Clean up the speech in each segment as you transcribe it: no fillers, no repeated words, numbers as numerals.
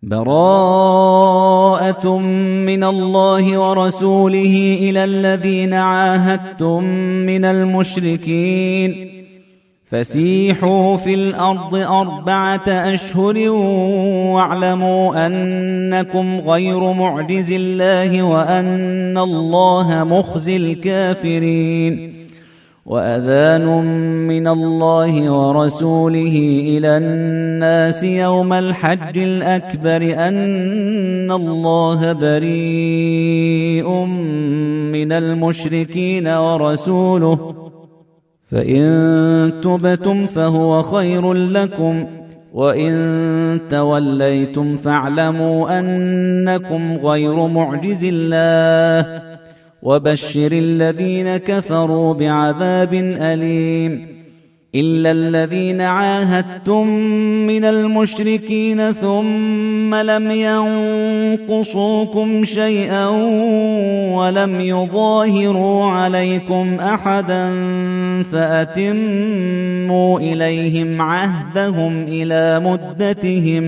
براءة من الله ورسوله إلى الذين عاهدتم من المشركين فسيحوا في الأرض 4 أشهر واعلموا أنكم غير معجز الله وأن الله مخزي الكافرين. وأذان من الله ورسوله إلى الناس يوم الحج الأكبر أن الله بريء من المشركين ورسوله فإن تبتم فهو خير لكم وإن توليتم فاعلموا أنكم غير معجز الله وبشر الذين كفروا بعذاب أليم. إلا الذين عاهدتم من المشركين ثم لم ينقصوكم شيئا ولم يظاهروا عليكم أحدا فأتموا إليهم عهدهم إلى مدتهم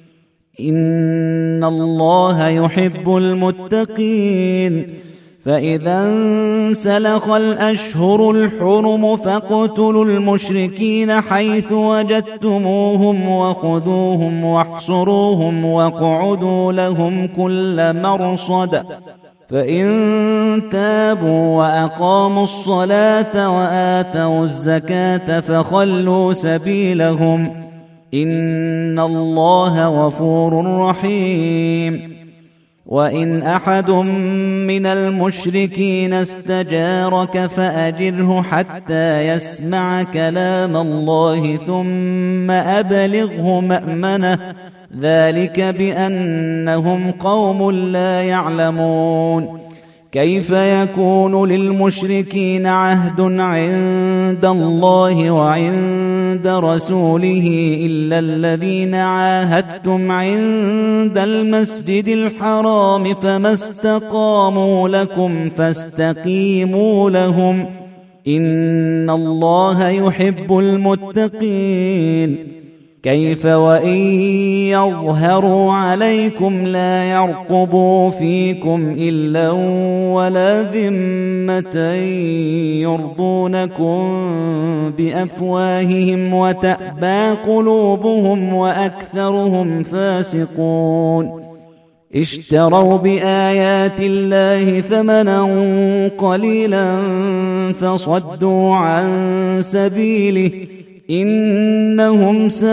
إن الله يحب المتقين. فإذا انسلخ الأشهر الحرم فاقتلوا المشركين حيث وجدتموهم وخذوهم واحصروهم واقعدوا لهم كل مرصد فإن تابوا وأقاموا الصلاة وآتوا الزكاة فخلوا سبيلهم إن الله غفور رحيم. وإن أحد من المشركين استجارك فأجره حتى يسمع كلام الله ثم أبلغه مأمنه ذلك بأنهم قوم لا يعلمون. كيف يكون للمشركين عهد عند الله وعند رسوله إلا الذين عاهدتم عند المسجد الحرام فما استقاموا لكم فاستقيموا لهم إن الله يحب المتقين. كيف وإن يظهروا عليكم لا يرقبوا فيكم إلا ولا ذمة يرضونكم بأفواههم وتأبى قلوبهم وأكثرهم فاسقون. اشتروا بآيات الله ثمنا قليلا فصدوا عن سبيله إنهم ساء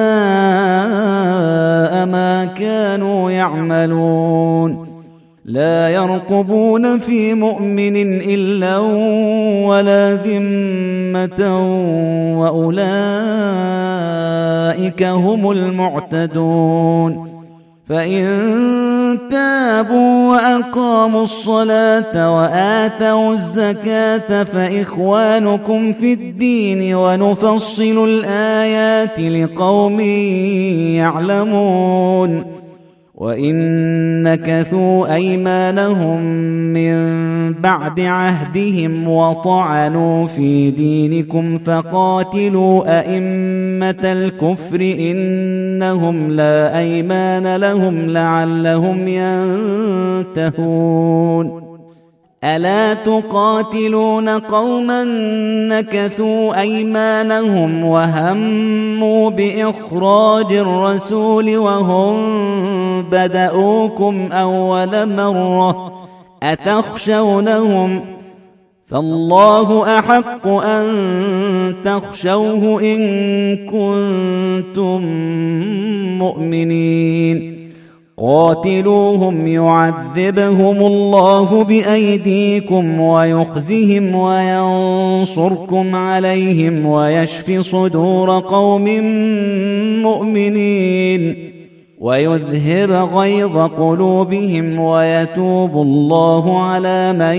ما كانوا يعملون. لا يرقبون في مؤمن إلا ولا ذمة وأولئك هم المعتدون. فإن تابوا وأقاموا الصلاة وآتوا الزكاة فإخوانكم في الدين ونفصل الآيات لقوم يعلمون. وإن نكثوا أيمانهم من بعد عهدهم وطعنوا في دينكم فقاتلوا أئمة الكفر إنهم لا أيمان لهم لعلهم ينتهون. ألا تقاتلون قوما نكثوا أيمانهم وهموا بإخراج الرسول وهم بدأوكم أول مرة أتخشونهم فالله أحق أن تخشوه إن كنتم مؤمنين. قاتلوهم يعذبهم الله بأيديكم ويخزهم وينصركم عليهم ويشف صدور قوم مؤمنين ويذهب غيظ قلوبهم ويتوب الله على من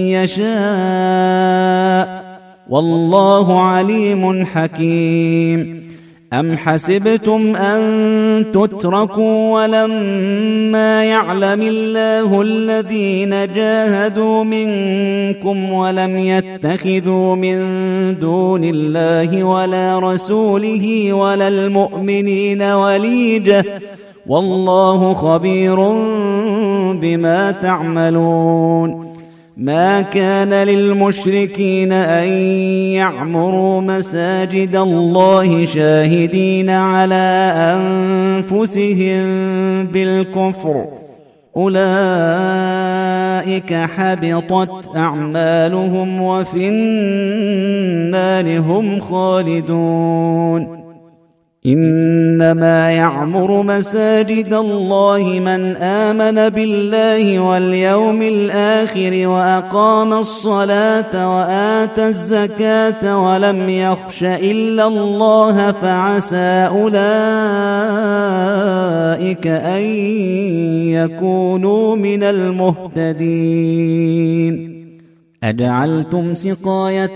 يشاء والله عليم حكيم. أم حسبتم أن تتركوا ولما يعلم الله الذين جاهدوا منكم ولم يتخذوا من دون الله ولا رسوله ولا المؤمنين وليجة والله خبير بما تعملون. ما كان للمشركين أن يعمروا مساجد الله شاهدين على أنفسهم بالكفر، أولئك حبطت أعمالهم وفي النار هم خالدون. إنما يعمر مساجد الله من آمن بالله واليوم الآخر وأقام الصلاة وآتى الزكاة ولم يخش إلا الله فعسى أولئك أن يكونوا من المهتدين. أجعلتم سقاية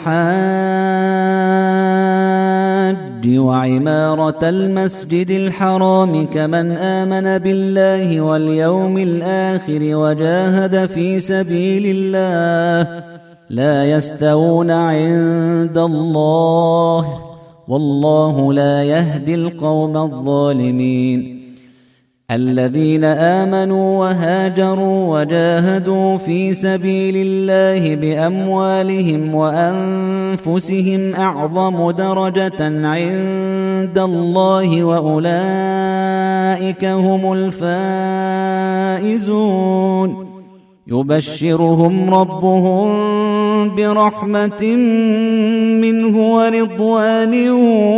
الحاج وعمارة المسجد الحرام كمن آمن بالله واليوم الآخر وجاهد في سبيل الله لا يستوون عند الله، والله لا يهدي القوم الظالمين. الذين آمنوا وهاجروا وجاهدوا في سبيل الله بأموالهم وأنفسهم أعظم درجة عند الله وأولئك هم الفائزون. يبشرهم ربهم برحمة منه ورضوان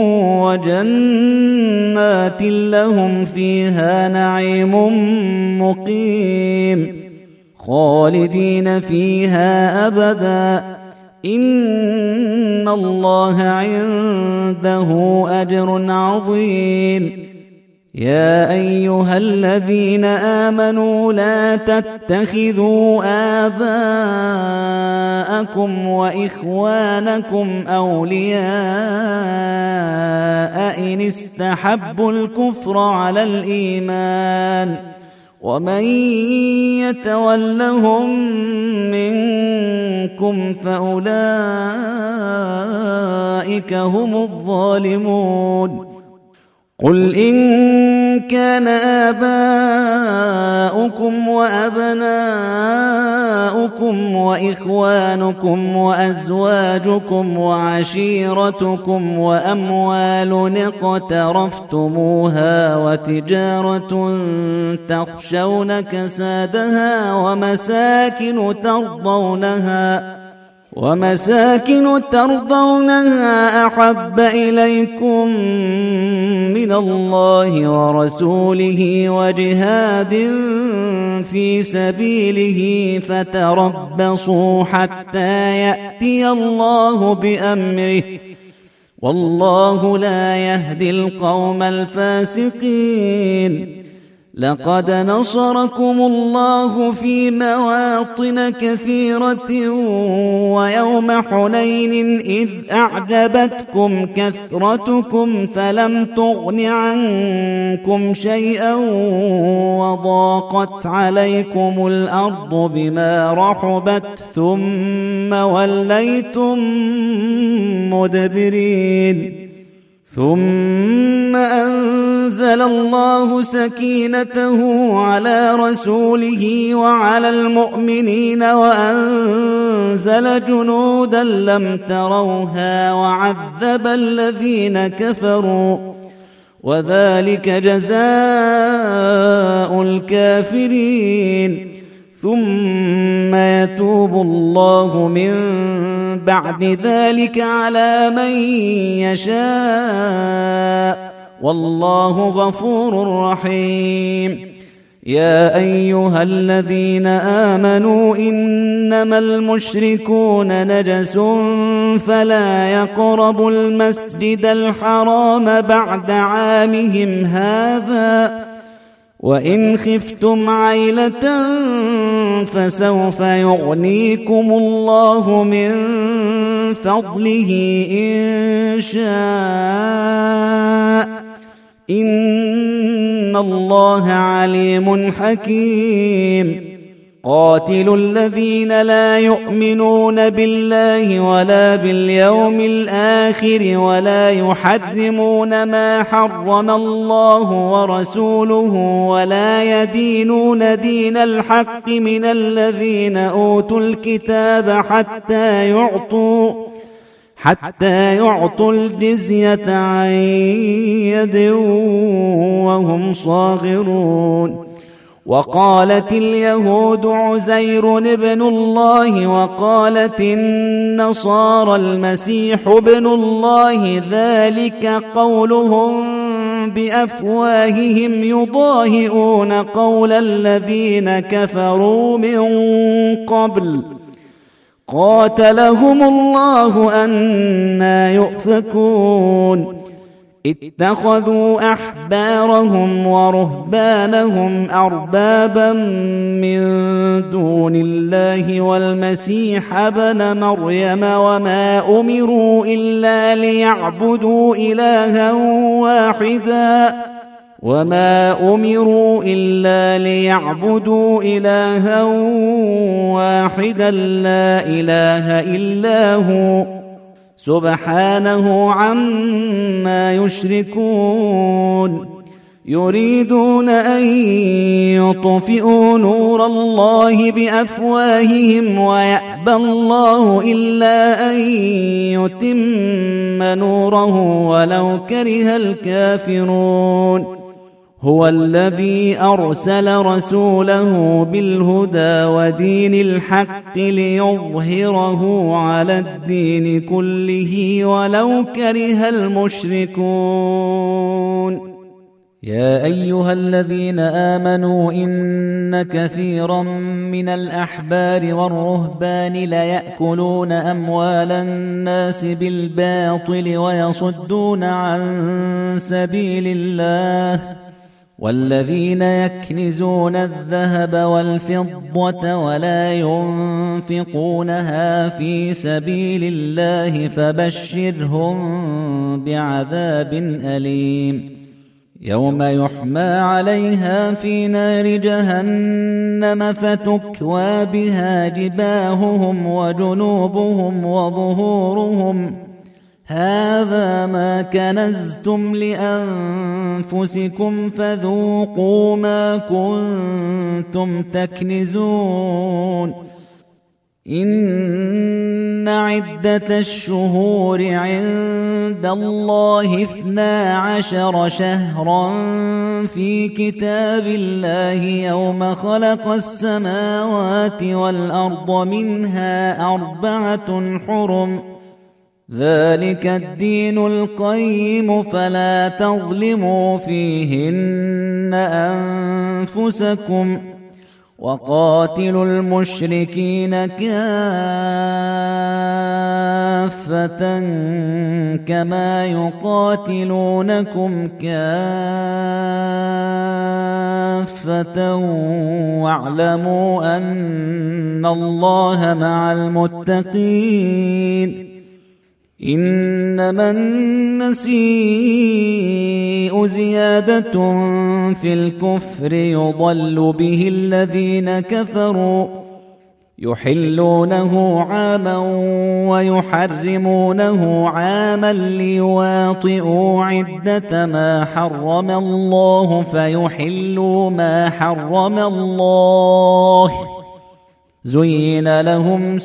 وجنات لهم فيها نعيم مقيم خالدين فيها أبدا، إن الله عنده أجر عظيم. يا أيها الذين آمنوا لا تتخذوا آباءكم وإخوانكم أولياء إن استحبوا الكفر على الإيمان، ومن يتولهم منكم فأولئك هم الظالمون. قل إن كان آباؤكم وأبناؤكم وإخوانكم وأزواجكم وعشيرتكم وأموال اقترفتموها وتجارة تخشون كسادها ومساكن ترضونها أحب إليكم من الله ورسوله وجهاد في سبيله فتربصوا حتى يأتي الله بأمره، والله لا يهدي القوم الفاسقين. لقد نصركم الله في مواطن كثيرة ويوم حنين إذ أعجبتكم كثرتكم فلم تغن عنكم شيئا وضاقت عليكم الأرض بما رحبت ثم وليتم مدبرين. ثم أنزل الله سكينته على رسوله وعلى المؤمنين وأنزل جنودا لم تروها وعذب الذين كفروا، وذلك جزاء الكافرين. ثم يتوب الله من بعد ذلك على من يشاء، والله غفور رحيم. يا أيها الذين آمنوا إنما المشركون نجس فلا يقربوا المسجد الحرام بعد عامهم هذا، وإن خفتم عيلة فسوف يغنيكم الله من فضله إن شاء، إن الله عليم حكيم. قاتلوا الذين لا يؤمنون بالله ولا باليوم الآخر ولا يحرمون ما حرم الله ورسوله ولا يدينون دين الحق من الذين أوتوا الكتاب حتى يعطوا الجزية عن يد وهم صاغرون. وقالت اليهود عزير ابن الله وقالت النصارى المسيح ابن الله، ذلك قولهم بأفواههم يضاهئون قول الذين كفروا من قبل قاتلهم الله أنى يؤفكون. اتخذوا أحبارهم ورهبانهم أربابا من دون الله والمسيح ابن مريم وما أمروا إلا ليعبدوا إلها واحدا لا إله إلا هو سبحانه عما يشركون. يريدون أن يطفئوا نور الله بأفواههم ويأبى الله إلا أن يتم نوره ولو كره الكافرون. هو الذي أرسل رسوله بالهدى ودين الحق ليظهره على الدين كله ولو كره المشركون. يا أيها الذين آمنوا إن كثيرا من الأحبار والرهبان ليأكلون أموال الناس بالباطل ويصدون عن سبيل الله، والذين يكنزون الذهب والفضة ولا ينفقونها في سبيل الله فبشرهم بعذاب أليم. يوم يحمى عليها في نار جهنم فتكوى بها جباههم وجنوبهم وظهورهم، هذا ما كنزتم لأنفسكم فذوقوا ما كنتم تكنزون. إن عدة الشهور عند الله 12 شهرا في كتاب الله يوم خلق السماوات والأرض منها 4 حرم، ذلك الدين القيم فلا تظلموا فيهن أنفسكم وقاتلوا المشركين كافة كما يقاتلونكم كافة واعلموا أن الله مع المتقين. إنما النسيء زيادة في الكفر يضل به الذين كفروا يحلونه عاما ويحرمونه عاما ليواطئوا عدة ما حرم الله فيحلوا ما حرم الله. زين لهم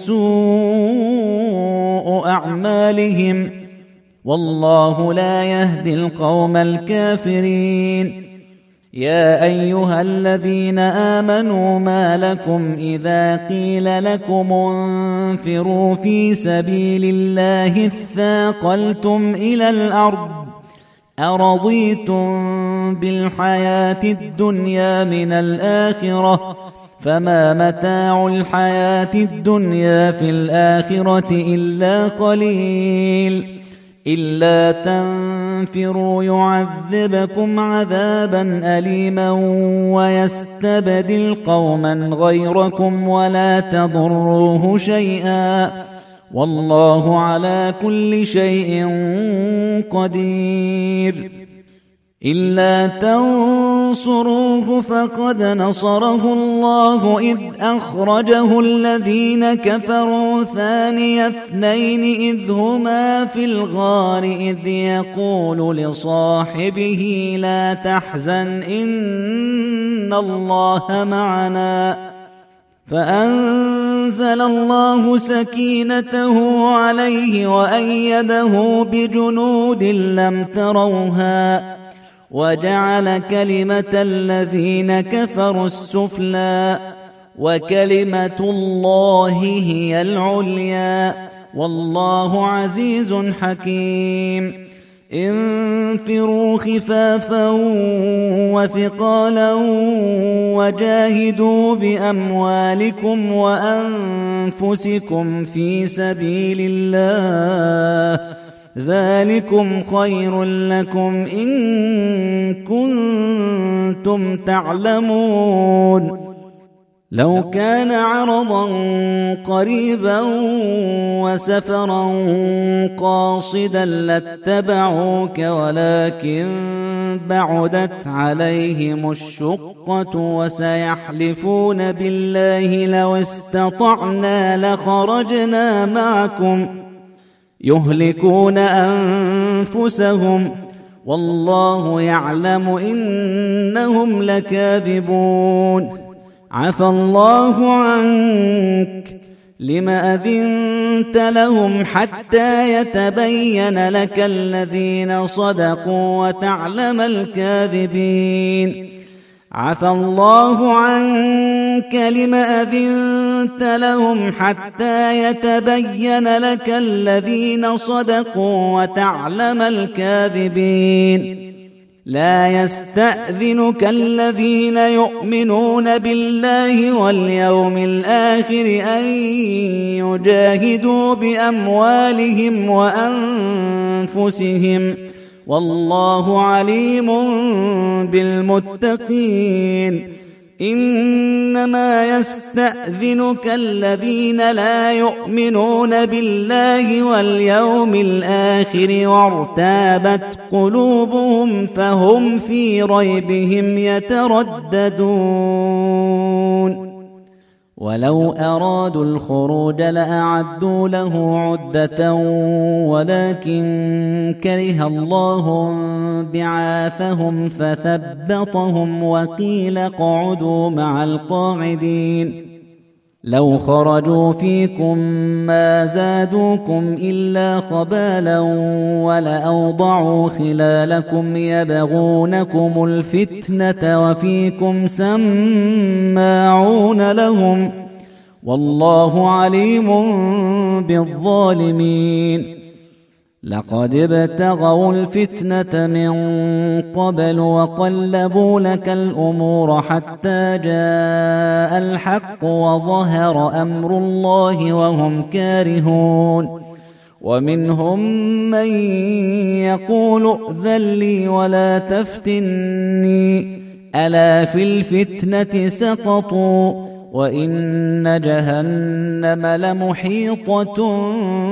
سوء أعمالهم والله لا يهدي القوم الكافرين. يا أيها الذين آمنوا ما لكم إذا قيل لكم انفروا في سبيل الله اثاقلتم إلى الأرض أرضيتم بالحياة الدنيا من الآخرة فما متاع الحياة الدنيا في الآخرة إلا قليل. إلا تنفروا يعذبكم عذابا أليما ويستبدل قوما غيركم ولا تضروه شيئا والله على كل شيء قدير. إلا تنصروه فقد نصره الله إذ أخرجه الذين كفروا ثاني اثنين إذ هما في الغار إذ يقول لصاحبه لا تحزن إن الله معنا فأنزل الله سكينته عليه وأيده بجنود لم تروها وجعل كلمة الذين كفروا السفلى وكلمة الله هي العليا والله عزيز حكيم انفروا خفافا وثقالا وجاهدوا بأموالكم وأنفسكم في سبيل الله ذلكم خير لكم إن كنتم تعلمون لو كان عرضا قريبا وسفرا قاصدا لاتبعوك ولكن بعدت عليهم الشقة وسيحلفون بالله لو استطعنا لخرجنا معكم يهلكون أنفسهم والله يعلم إنهم لكاذبون عفى الله عنك لم أذنت لهم حتى يتبين لك الذين صدقوا وتعلم الكاذبين عفى الله عنك لم أذنت لهم حتى يتبين لك الذين صدقوا وتعلم الكاذبين لا يستأذنك الذين يؤمنون بالله واليوم الآخر أن يجاهدوا بأموالهم وأنفسهم والله عليم بالمتقين إنما يستأذنك الذين لا يؤمنون بالله واليوم الآخر وارتابت قلوبهم فهم في ريبهم يترددون ولو أرادوا الخروج لأعدوا له عدة ولكن كره الله بعاثهم فثبطهم وقيل اقعدوا مع القاعدين لو خرجوا فيكم ما زادوكم إلا خبالا ولأوضعوا خلالكم يبغونكم الفتنة وفيكم سماعون لهم والله عليم بالظالمين لقد ابتغوا الفتنة من قبل وقلبوا لك الأمور حتى جاء الحق وظهر أمر الله وهم كارهون ومنهم من يقول ائذن لي ولا تفتني ألا في الفتنة سقطوا وإن جهنم لمحيطة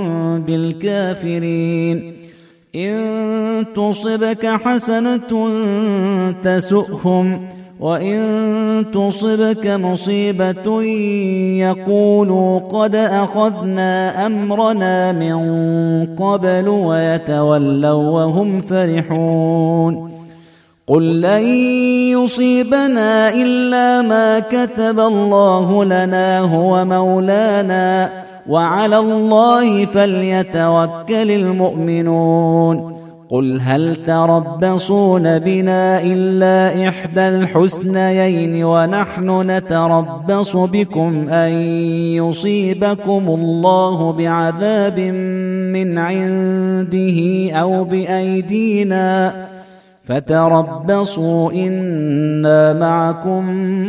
بالكافرين إن تصبك حسنة تسؤهم وإن تصبك مصيبة يقولوا قد أخذنا أمرنا من قبل ويتولوا وهم فرحون قل لن يصيبنا إلا ما كتب الله لنا هو مولانا وعلى الله فليتوكل المؤمنون قل هل تربصون بنا إلا إحدى الحسنيين ونحن نتربص بكم أن يصيبكم الله بعذاب من عنده أو بأيدينا فتربصوا إنا معكم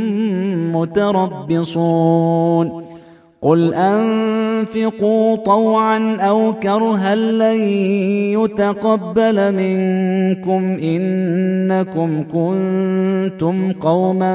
متربصون قل أنفقوا طوعا أو كرها لن يتقبل منكم إنكم كنتم قوما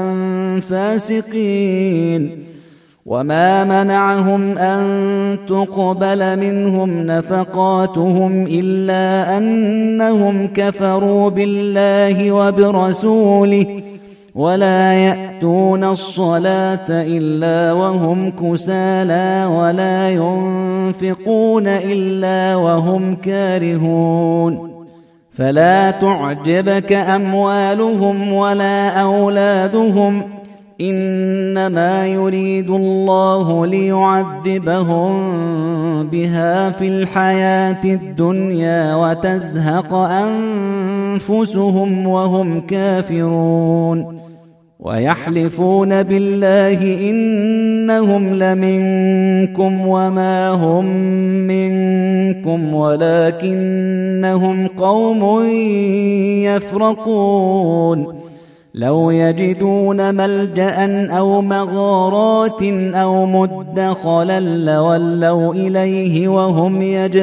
فاسقين وما منعهم أن تقبل منهم نفقاتهم إلا أنهم كفروا بالله وبرسوله ولا يأتون الصلاة إلا وهم كسالى ولا ينفقون إلا وهم كارهون فلا تعجبك أموالهم ولا أولادهم إنما يريد الله ليعذبهم بها في الحياة الدنيا وتزهق أنفسهم وهم كافرون ويحلفون بالله إنهم لمنكم وما هم منكم ولكنهم قوم يفرقون لو يجدون ملجأ أو مغارات أو مدخلا لولوا إليه وهم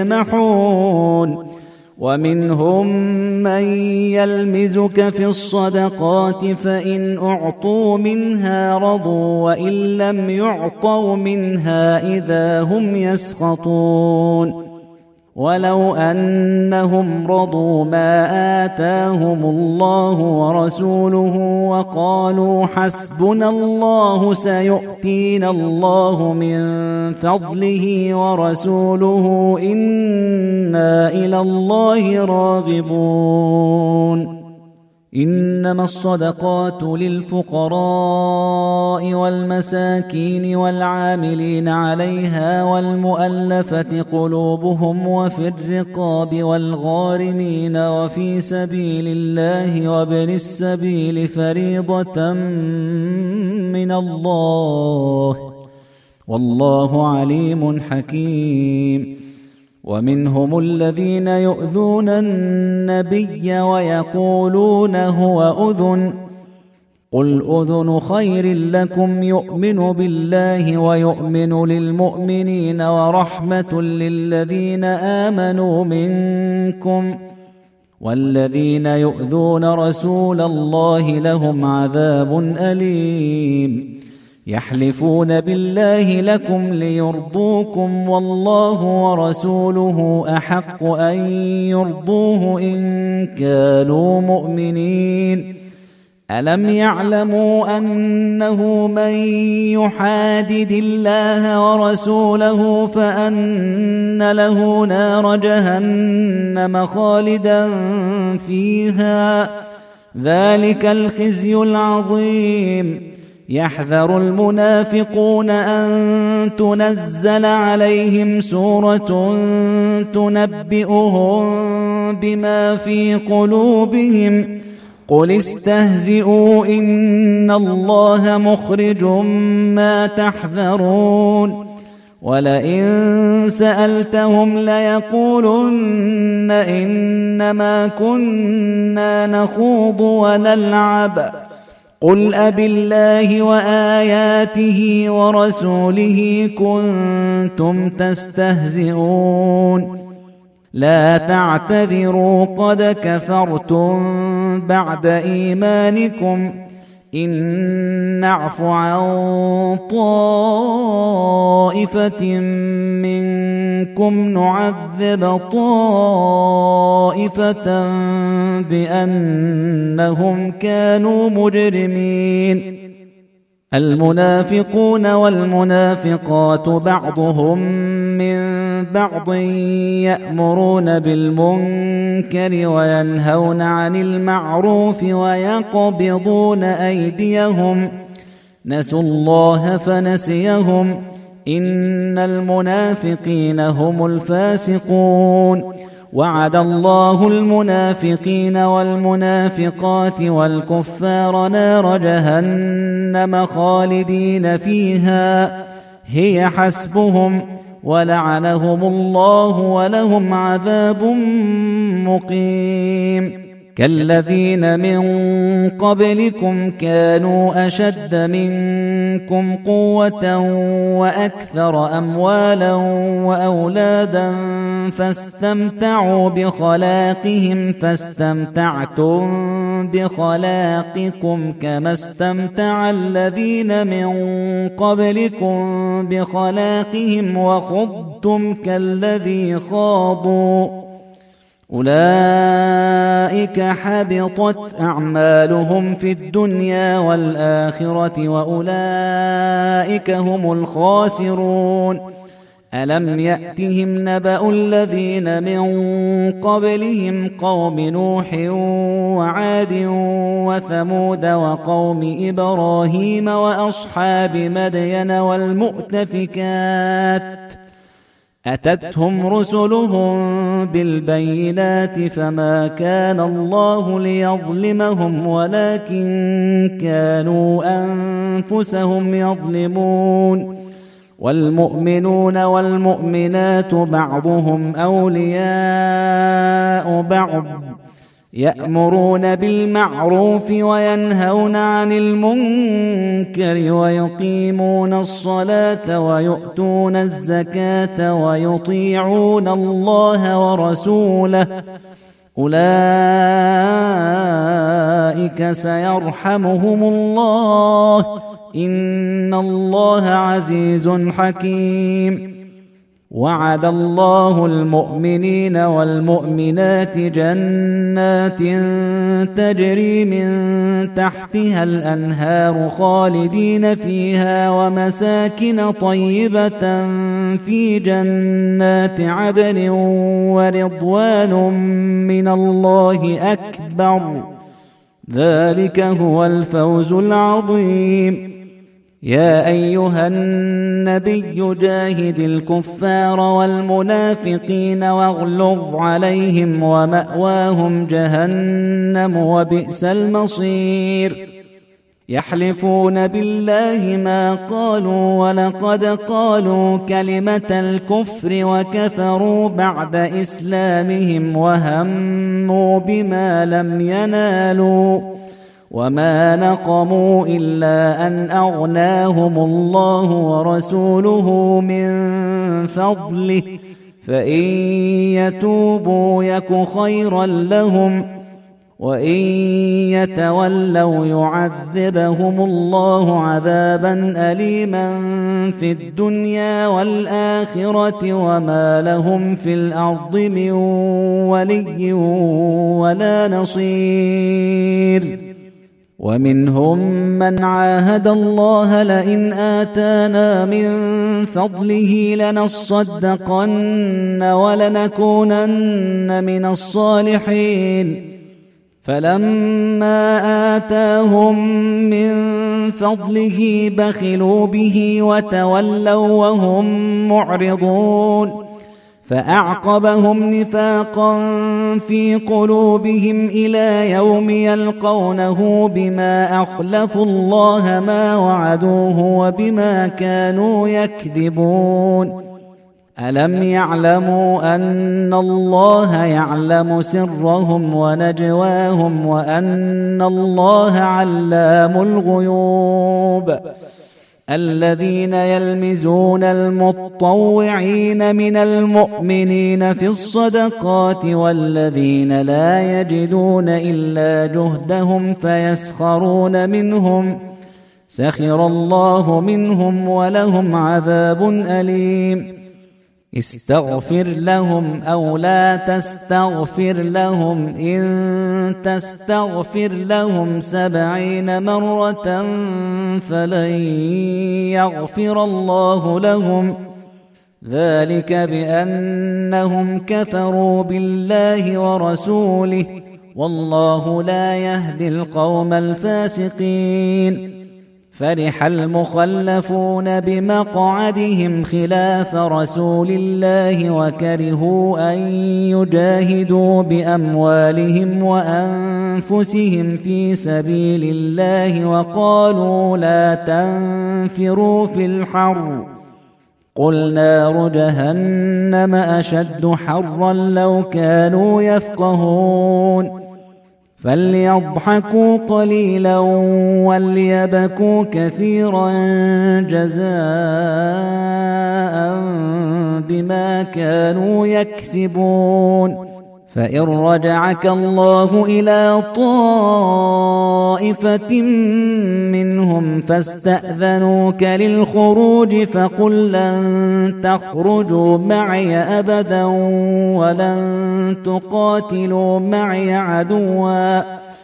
يجمحون ومنهم من يلمزك في الصدقات فإن أعطوا منها رضوا وإن لم يعطوا منها إذا هم يسخطون ولو أنهم رضوا ما آتاهم الله ورسوله وقالوا حسبنا الله سيؤتينا الله من فضله ورسوله إنا إلى الله راغبون إنما الصدقات للفقراء والمساكين والعاملين عليها والمؤلفة قلوبهم وفي الرقاب والغارمين وفي سبيل الله وابن السبيل فريضة من الله والله عليم حكيم ومنهم الذين يؤذون النبي ويقولون هو أذن قل أذن خير لكم يؤمن بالله ويؤمن للمؤمنين ورحمة للذين آمنوا منكم والذين يؤذون رسول الله لهم عذاب أليم يحلفون بالله لكم ليرضوكم والله ورسوله أحق أن يرضوه إن كانوا مؤمنين ألم يعلموا أنه من يحادد الله ورسوله فأن له نار جهنم خالدا فيها ذلك الخزي العظيم يحذر المنافقون أن تنزل عليهم سورة تنبئهم بما في قلوبهم قل استهزئوا إن الله مخرج ما تحذرون ولئن سألتهم ليقولن إنما كنا نخوض ونلعب قل أبالله وآياته ورسوله كنتم تستهزئون لا تعتذروا قد كفرتم بعد إيمانكم إن نعف عن طائفة منكم نعذب طائفة بأنهم كانوا مجرمين المنافقون والمنافقات بعضهم من بعض يأمرون بالمنكر وينهون عن المعروف ويقبضون أيديهم نسوا الله فنسيهم إن المنافقين هم الفاسقون وعد الله المنافقين والمنافقات والكفار نار جهنم خالدين فيها هي حسبهم ولعنهم الله ولهم عذاب مقيم كالذين من قبلكم كانوا أشد منكم قوة وأكثر أموالا وأولادا فاستمتعوا بخلاقهم فاستمتعتم بخلاقكم كما استمتع الذين من قبلكم بخلاقهم وخضتم كالذي خاضوا أولئك حبطت أعمالهم في الدنيا والآخرة وأولئك هم الخاسرون. ألم يأتهم نبأ الذين من قبلهم قوم نوح وعاد وثمود وقوم إبراهيم وأصحاب مدين والمؤتفكات أتتهم رسلهم بالبينات فما كان الله ليظلمهم ولكن كانوا أنفسهم يظلمون. والمؤمنون والمؤمنات بعضهم أولياء بعض يأمرون بالمعروف وينهون عن المنكر ويقيمون الصلاة ويؤتون الزكاة ويطيعون الله ورسوله أولئك سيرحمهم الله إن الله عزيز حكيم. وعد الله المؤمنين والمؤمنات جنات تجري من تحتها الأنهار خالدين فيها ومساكن طيبة في جنات عدن ورضوان من الله أكبر ذلك هو الفوز العظيم. يا أيها النبي جاهد الكفار والمنافقين واغلظ عليهم ومأواهم جهنم وبئس المصير. يحلفون بالله ما قالوا ولقد قالوا كلمة الكفر وكفروا بعد إسلامهم وهموا بما لم ينالوا وما نقموا إلا أن أغناهم الله ورسوله من فضله فإن يتوبوا يك خيرا لهم وإن يتولوا يعذبهم الله عذابا أليما في الدنيا والآخرة وما لهم في الأرض من ولي ولا نصير. ومنهم من عاهد الله لئن آتانا من فضله لنصدقن ولنكونن من الصالحين فلما آتاهم من فضله بخلوا به وتولوا وهم معرضون فأعقبهم نفاقا في قلوبهم إلى يوم يلقونه بما أخلفوا الله ما وعدوه وبما كانوا يكذبون. ألم يعلموا أن الله يعلم سرهم ونجواهم وأن الله علام الغيوب. الذين يلمزون المطوعين من المؤمنين في الصدقات والذين لا يجدون إلا جهدهم فيسخرون منهم سخر الله منهم ولهم عذاب أليم. استغفر لهم أو لا تستغفر لهم إن تستغفر لهم 70 مرة فلن يغفر الله لهم ذلك بأنهم كفروا بالله ورسوله والله لا يهدي القوم الفاسقين. فرح المخلفون بمقعدهم خلاف رسول الله وكرهوا أن يجاهدوا بأموالهم وأنفسهم في سبيل الله وقالوا لا تنفروا في الحر قل نار جهنم أشد حرا لو كانوا يفقهون. فليضحكوا قليلا وليبكوا كثيرا جزاء بما كانوا يكسبون فإن رجعك الله إلى طائفة منهم فاستأذنوك للخروج فقل لن تخرجوا معي أبدا ولن تقاتلوا معي عدوا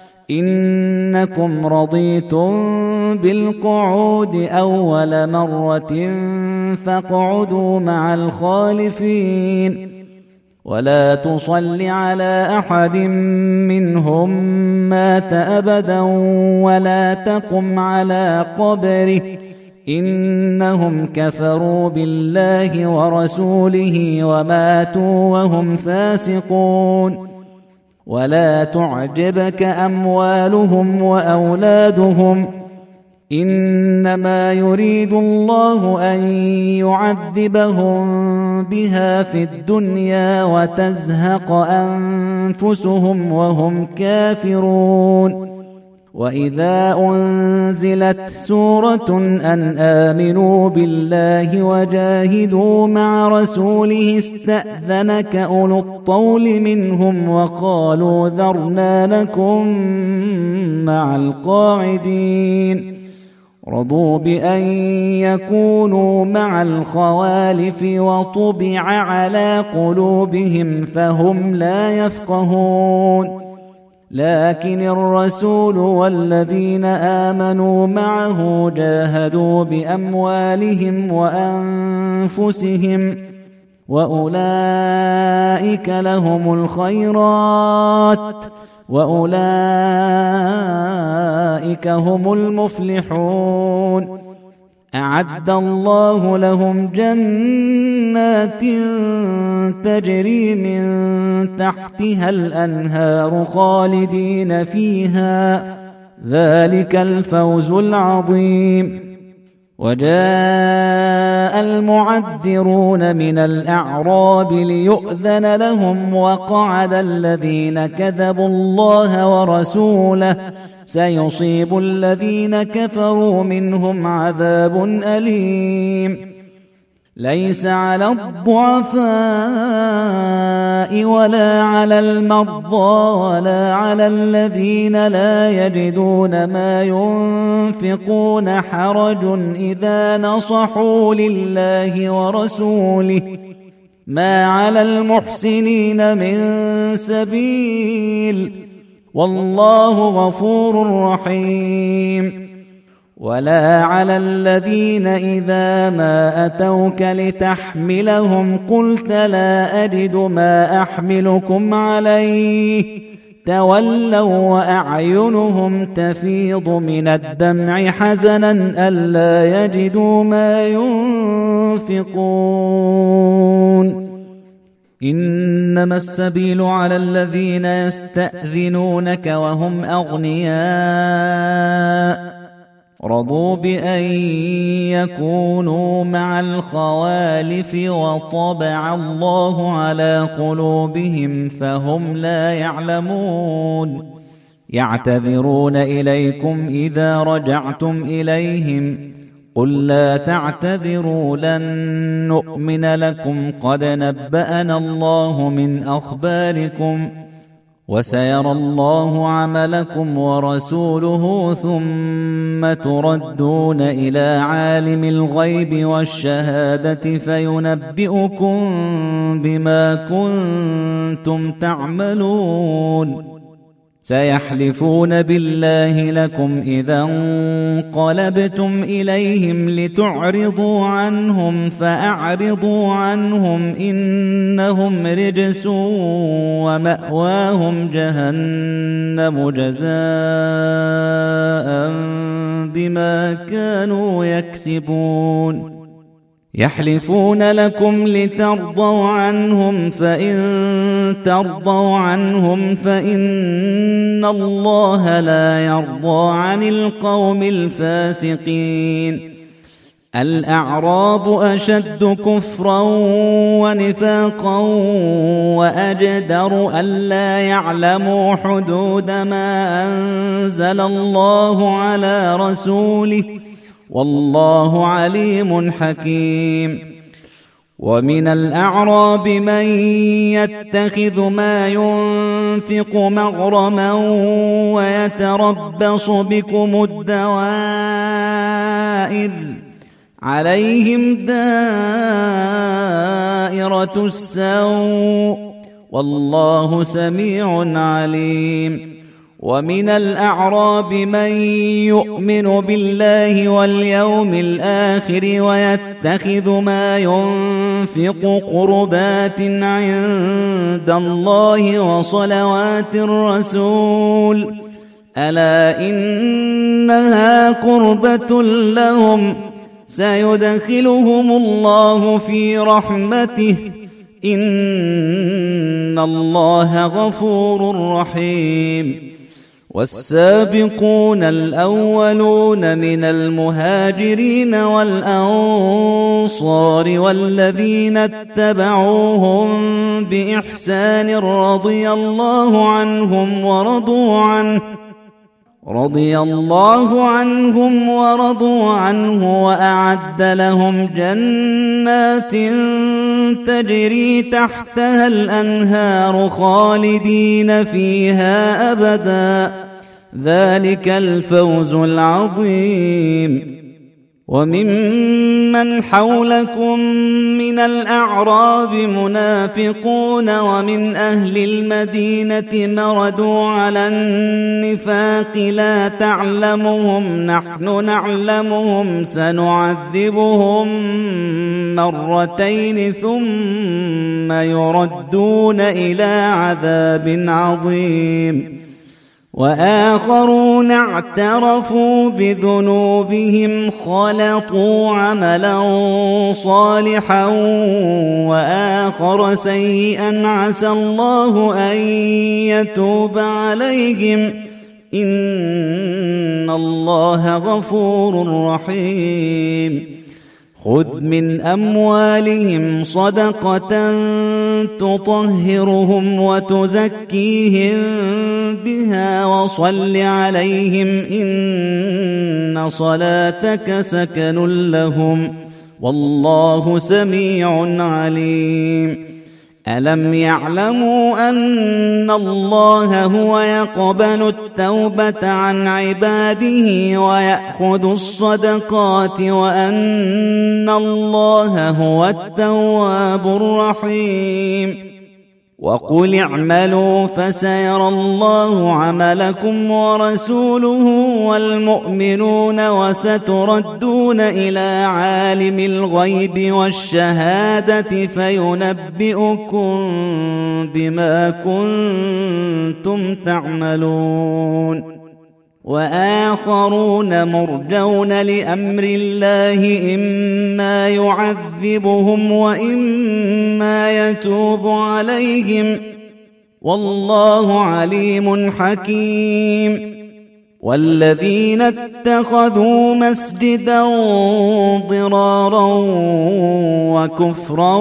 إنكم رضيتم بالقعود أول مرة فاقعدوا مع الخالفين ولا تصل على أحد منهم مات أبدا ولا تقم على قبره إنهم كفروا بالله ورسوله وماتوا وهم فاسقون ولا تعجبك أموالهم وأولادهم إنما يريد الله أن يعذبهم بها في الدنيا وتزهق أنفسهم وهم كافرون وإذا أنزلت سورة أن آمنوا بالله وجاهدوا مع رسوله استأذنك أولو الطول منهم وقالوا ذرنا لكم مع القاعدين رضوا بأن يكونوا مع الخوالف وطبع على قلوبهم فهم لا يفقهون لكن الرسول والذين آمنوا معه جاهدوا بأموالهم وأنفسهم وأولئك لهم الخيرات وأولئك هم المفلحون أعد الله لهم جنات تجري من تحتها الأنهار خالدين فيها ذلك الفوز العظيم وجاء المعذرون من الأعراب ليؤذن لهم وقعد الذين كذبوا الله ورسوله سيصيب الذين كفروا منهم عذاب أليم ليس على الضعفاء ولا على المرضى ولا على الذين لا يجدون ما ينفقون حرج إذا نصحوا لله ورسوله ما على المحسنين من سبيل والله غفور رحيم ولا على الذين إذا ما أتوك لتحملهم قلت لا أجد ما أحملكم عليه تولوا وأعينهم تفيض من الدمع حزنا ألا يجدوا ما ينفقون إنما السبيل على الذين يستأذنونك وهم أغنياء رضوا بأن يكونوا مع الخوالف وطبع الله على قلوبهم فهم لا يعلمون يعتذرون إليكم إذا رجعتم إليهم قل لا تعتذروا لن نؤمن لكم قد نبأنا الله من أخباركم وسيرى الله عملكم ورسوله ثم تردون إلى عالم الغيب والشهادة فينبئكم بما كنتم تعملون سيحلفون بالله لكم إذا انقلبتم إليهم لتعرضوا عنهم فأعرضوا عنهم إنهم رجس ومأواهم جهنم جزاء بما كانوا يكسبون يحلفون لكم لترضوا عنهم فإن ترضوا عنهم فإن الله لا يرضى عن القوم الفاسقين الأعراب أشد كفرا ونفاقا وأجدر ألا يعلموا حدود ما أنزل الله على رسوله والله عليم حكيم ومن الأعراب من يتخذ ما ينفق مغرما ويتربص بكم الدوائر عليهم دائرة السوء والله سميع عليم ومن الأعراب من يؤمن بالله واليوم الآخر ويتخذ ما ينفق قربات عند الله وصلوات الرسول ألا إنها قربة لهم سيدخلهم الله في رحمته إن الله غفور رحيم والسابقون الأولون من المهاجرين والأنصار والذين اتبعوهم بإحسان رضي الله عنهم ورضوا عنه وأعد لهم جنات تجري تحتها الأنهار خالدين فيها أبدا ذلك الفوز العظيم وممن حولكم من الأعراب منافقون ومن أهل المدينة مردوا على النفاق لا تعلمهم نحن نعلمهم سنعذبهم مرتين ثم يردون إلى عذاب عظيم وآخرون اعترفوا بذنوبهم خلطوا عملا صالحا وآخر سيئا عسى الله أن يتوب عليهم إن الله غفور رحيم خذ من أموالهم صدقة تطهرهم وتزكيهم بها وصل عليهم إن صلاتك سكن لهم والله سميع عليم ألم يعلموا أن الله هو يقبل التوبة عن عباده ويأخذ الصدقات وأن الله هو التواب الرحيم وقل اعملوا فسيرى الله عملكم ورسوله والمؤمنون وستردون إلى عالم الغيب والشهادة فينبئكم بما كنتم تعملون وآخرون مرجون لأمر الله إما يعذبهم وإما يتوب عليهم والله عليم حكيم والذين اتخذوا مسجدا ضرارا وكفرا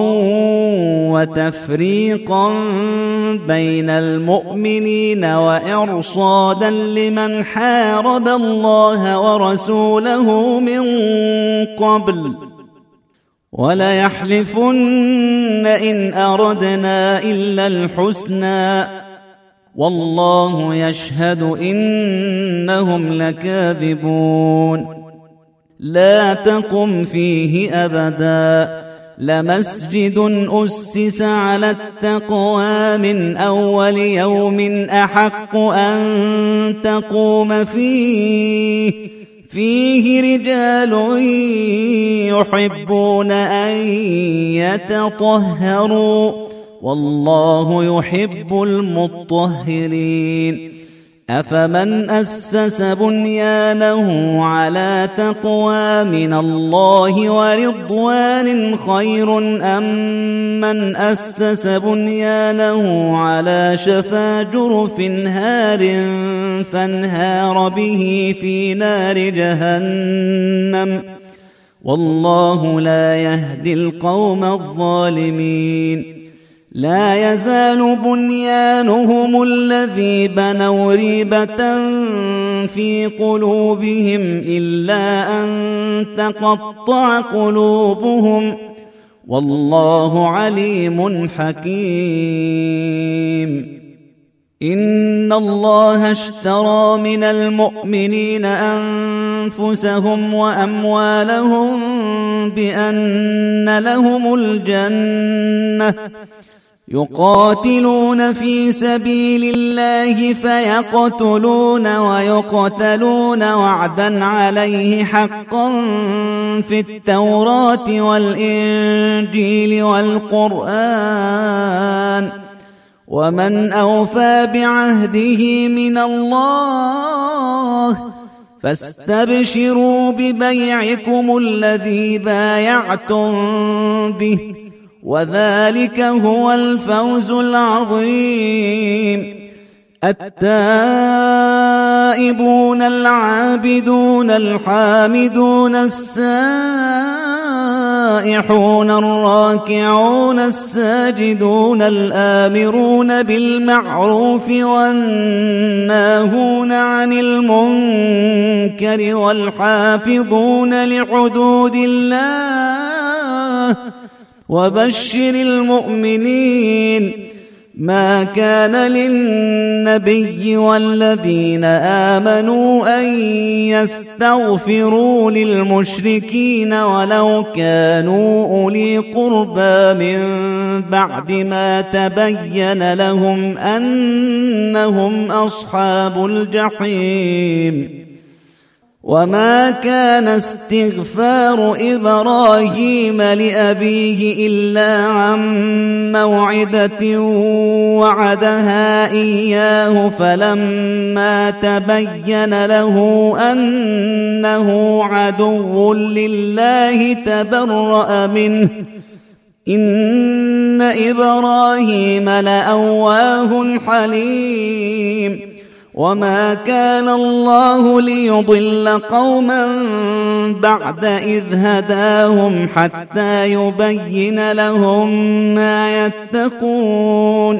وتفريقا بين المؤمنين وإرصادا لمن حارب الله ورسوله من قبل وليحلفن إن أردنا إلا الحسنى والله يشهد إنهم لكاذبون لا تقم فيه أبدا لمسجد أسس على التقوى من أول يوم أحق أن تقوم فيه رجال يحبون أن يتطهروا والله يحب المطهرين أفمن أسس بنيانه على تقوى من الله ورضوان خير أم من أسس بنيانه على شفا جرف هار فانهار به في نار جهنم والله لا يهدي القوم الظالمين لا يزال بنيانهم الذي بنوا ريبة في قلوبهم إلا أن تقطع قلوبهم والله عليم حكيم. إن الله اشترى من المؤمنين أنفسهم وأموالهم بأن لهم الجنة يقاتلون في سبيل الله فيقتلون ويقتلون وعدا عليه حقا في التوراة والإنجيل والقرآن ومن أوفى بعهده من الله فاستبشروا ببيعكم الذي بايعتم به وذلك هو الفوز العظيم. التائبون العابدون الحامدون السائحون الراكعون الساجدون الآمرون بالمعروف والناهون عن المنكر والحافظون لحدود الله وبشر المؤمنين. ما كان للنبي والذين آمنوا أن يستغفروا للمشركين ولو كانوا أولي قربى من بعد ما تبين لهم أنهم أصحاب الجحيم. وما كان استغفار إبراهيم لأبيه إلا عن موعدة وعدها إياه فلما تبين له أنه عدو لله تبرأ منه إن إبراهيم لأواه حليم. وما كان الله ليضل قوما بعد إذ هداهم حتى يبين لهم ما يتقون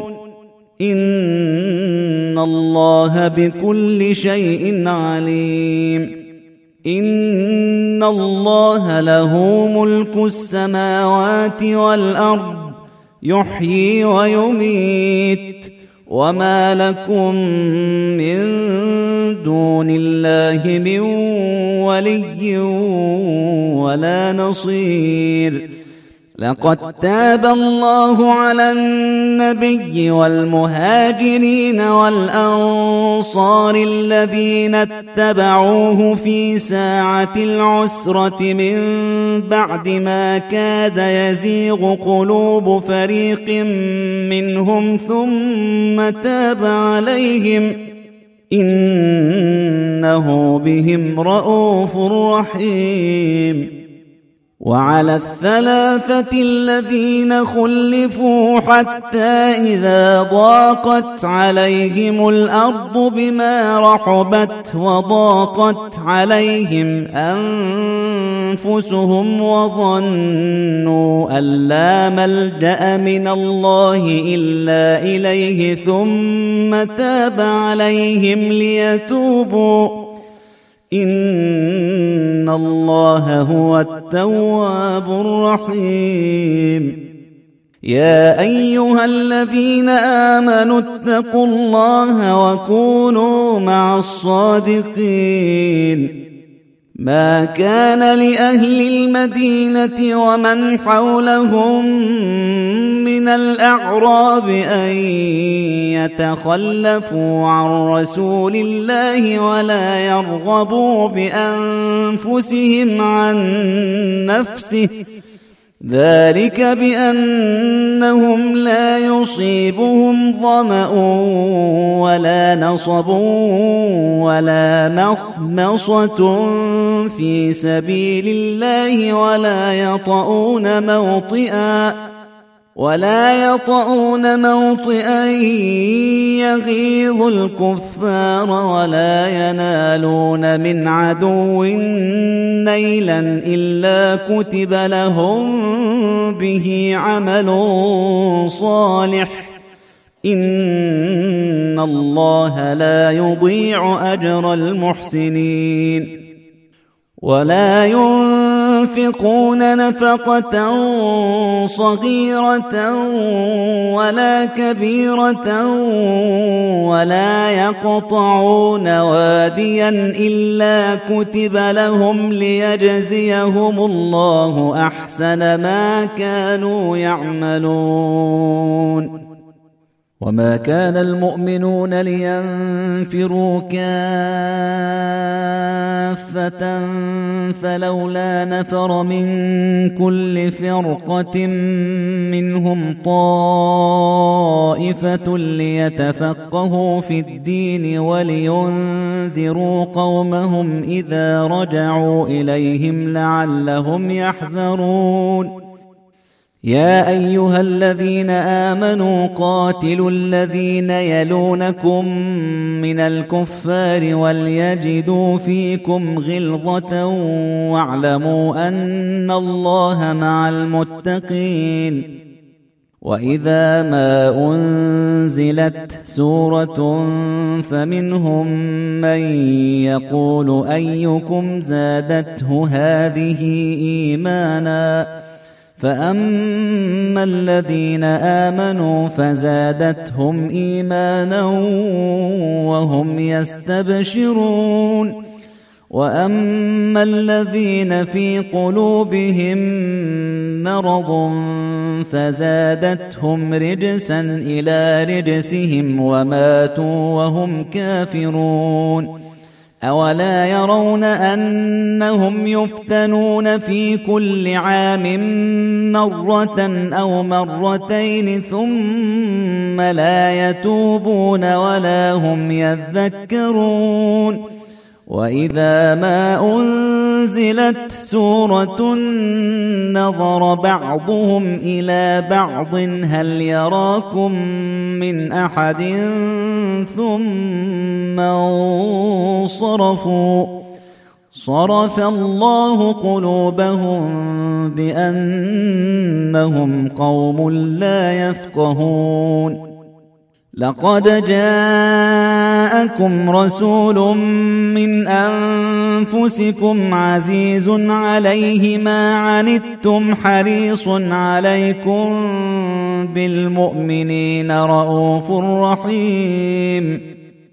إن الله بكل شيء عليم. إن الله له ملك السماوات والأرض يحيي ويميت وما لكم من دون الله من ولي ولا نصير. لقد تاب الله على النبي والمهاجرين والأنصار الذين اتبعوه في ساعة العسرة من بعد ما كاد يزيغ قلوب فريق منهم ثم تاب عليهم إنه بهم رءوف رحيم. وعلى الثلاثة الذين خلفوا حتى إذا ضاقت عليهم الأرض بما رحبت وضاقت عليهم أنفسهم وظنوا أن لا ملجأ من الله إلا إليه ثم تاب عليهم ليتوبوا إن الله هو التواب الرحيم. يا أيها الذين آمنوا اتقوا الله وكونوا مع الصادقين. ما كان لأهل المدينة ومن حولهم من الأعراب أن يتخلفوا عن رسول الله ولا يرغبوا بأنفسهم عن نفسه ذلك بأنهم لا يصيبهم ظمأ ولا نصب ولا مخمصة في سبيل الله ولا يطؤون موطئا يغيظ الكفار ولا ينالون من عدو نيلا إلا كتب لهم به عمل صالح إن الله لا يضيع أجر المحسنين. ولا ينفقون ينفقون نفقة صغيرة ولا كبيرة ولا يقطعون واديا إلا كتب لهم ليجزيهم الله أحسن ما كانوا يعملون. وما كان المؤمنون لينفروا كافة فلولا نفر من كل فرقة منهم طائفة ليتفقهوا في الدين ولينذروا قومهم إذا رجعوا إليهم لعلهم يحذرون. يا أيها الذين آمنوا قاتلوا الذين يلونكم من الكفار وليجدوا فيكم غلظة واعلموا أن الله مع المتقين. وإذا ما أنزلت سورة فمنهم من يقول أيكم زادته هذه إيمانا فأما الذين آمنوا فزادتهم إيمانا وهم يستبشرون وأما الذين في قلوبهم مرض فزادتهم رجسا إلى رجسهم وماتوا وهم كافرون. أولا يرون أنهم يفتنون في كل عام مرة أو مرتين ثم لا يتوبون ولا هم يذكرون. وإذا ما أنزلت سورة نظر بعضهم إلى بعض هل يراكم من أحد ثم انصرفوا صرف الله قلوبهم بأنهم قوم لا يفقهون. لقد جاءكم رسول من أنفسكم عزيز عليه ما عنتم حريص عليكم بالمؤمنين رؤوف رحيم.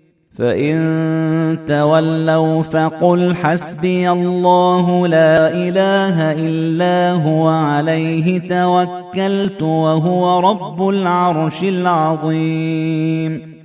فإن تولوا فقل حسبي الله لا إله إلا هو عليه توكلت وهو رب العرش العظيم.